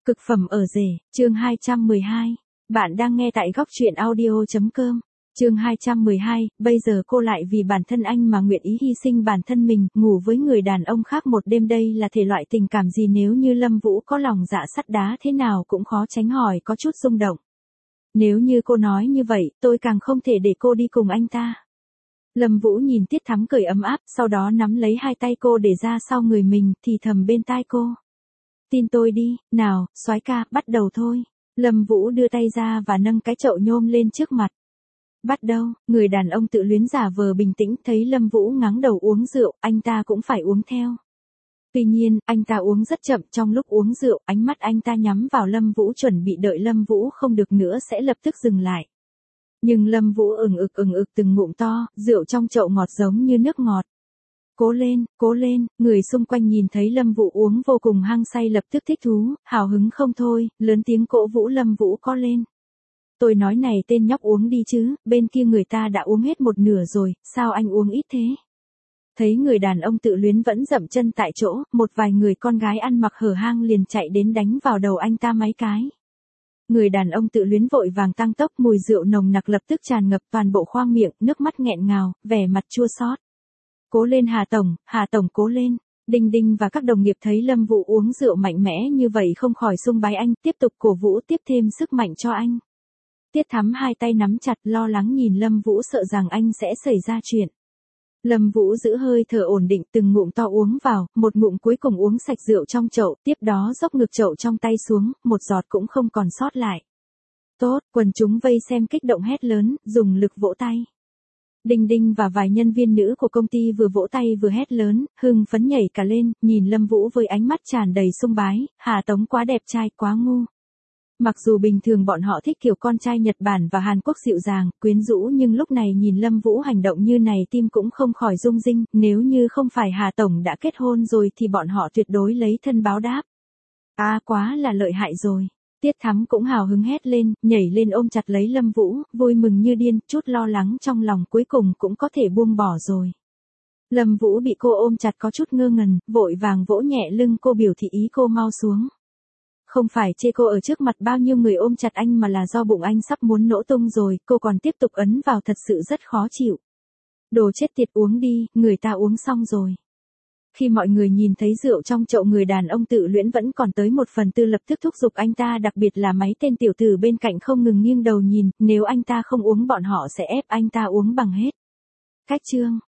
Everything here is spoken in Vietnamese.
Cực phẩm ở rể, chương 212. Bạn đang nghe tại góc truyện audio.com. Chương 212, bây giờ cô lại vì bản thân anh mà nguyện ý hy sinh bản thân mình, ngủ với người đàn ông khác một đêm, đây là thể loại tình cảm gì? Nếu như Lâm Vũ có lòng dạ sắt đá thế nào cũng khó tránh hỏi có chút rung động. Nếu như cô nói như vậy, tôi càng không thể để cô đi cùng anh ta. Lâm Vũ nhìn Tiết Thắm cười ấm áp, sau đó nắm lấy hai tay cô để ra sau người mình, thì thầm bên tai cô. Tin tôi đi, nào, soái ca, bắt đầu thôi. Lâm Vũ đưa tay ra và nâng cái chậu nhôm lên trước mặt. Bắt đầu, người đàn ông tự luyến giả vờ bình tĩnh, thấy Lâm Vũ ngáng đầu uống rượu, anh ta cũng phải uống theo. Tuy nhiên, anh ta uống rất chậm, trong lúc uống rượu, ánh mắt anh ta nhắm vào Lâm Vũ, chuẩn bị đợi Lâm Vũ không được nữa sẽ lập tức dừng lại. Nhưng Lâm Vũ ừng ực từng ngụm to, rượu trong chậu ngọt giống như nước ngọt. Cố lên, người xung quanh nhìn thấy Lâm Vũ uống vô cùng hăng say lập tức thích thú, hào hứng không thôi, lớn tiếng cổ vũ Lâm Vũ có lên. Tôi nói này tên nhóc uống đi chứ, bên kia người ta đã uống hết một nửa rồi, sao anh uống ít thế? Thấy người đàn ông tự luyến vẫn dậm chân tại chỗ, một vài người con gái ăn mặc hở hang liền chạy đến đánh vào đầu anh ta mấy cái. Người đàn ông tự luyến vội vàng tăng tốc, mùi rượu nồng nặc lập tức tràn ngập toàn bộ khoang miệng, nước mắt nghẹn ngào, vẻ mặt chua xót. Cố lên Hà Tổng cố lên. Đinh Đinh và các đồng nghiệp thấy Lâm Vũ uống rượu mạnh mẽ như vậy không khỏi sung bái anh, tiếp tục cổ vũ tiếp thêm sức mạnh cho anh. Tiết Thắm hai tay nắm chặt lo lắng nhìn Lâm Vũ, sợ rằng anh sẽ xảy ra chuyện. Lâm Vũ giữ hơi thở ổn định, từng ngụm to uống vào, một ngụm cuối cùng uống sạch rượu trong chậu, tiếp đó dốc ngược chậu trong tay xuống, một giọt cũng không còn sót lại. Tốt, quần chúng vây xem kích động hét lớn, dùng lực vỗ tay. Đinh Đinh và vài nhân viên nữ của công ty vừa vỗ tay vừa hét lớn, hưng phấn nhảy cả lên, nhìn Lâm Vũ với ánh mắt tràn đầy sung bái, Hà Tống quá đẹp trai, quá ngu. Mặc dù bình thường bọn họ thích kiểu con trai Nhật Bản và Hàn Quốc dịu dàng, quyến rũ, nhưng lúc này nhìn Lâm Vũ hành động như này tim cũng không khỏi rung rinh, nếu như không phải Hà Tổng đã kết hôn rồi thì bọn họ tuyệt đối lấy thân báo đáp. Quá là lợi hại rồi. Tiết Thắm cũng hào hứng hét lên, nhảy lên ôm chặt lấy Lâm Vũ, vui mừng như điên, chút lo lắng trong lòng cuối cùng cũng có thể buông bỏ rồi. Lâm Vũ bị cô ôm chặt có chút ngơ ngẩn, vội vàng vỗ nhẹ lưng cô biểu thị ý cô mau xuống. Không phải chê cô ở trước mặt bao nhiêu người ôm chặt anh mà là do bụng anh sắp muốn nổ tung rồi, cô còn tiếp tục ấn vào, thật sự rất khó chịu. Đồ chết tiệt, uống đi, người ta uống xong rồi. Khi mọi người nhìn thấy rượu trong chậu, người đàn ông tự luyến vẫn còn tới 1/4 lập tức thúc giục anh ta, đặc biệt là mấy tên tiểu tử bên cạnh không ngừng nghiêng đầu nhìn, nếu anh ta không uống bọn họ sẽ ép anh ta uống bằng hết. Cách chương,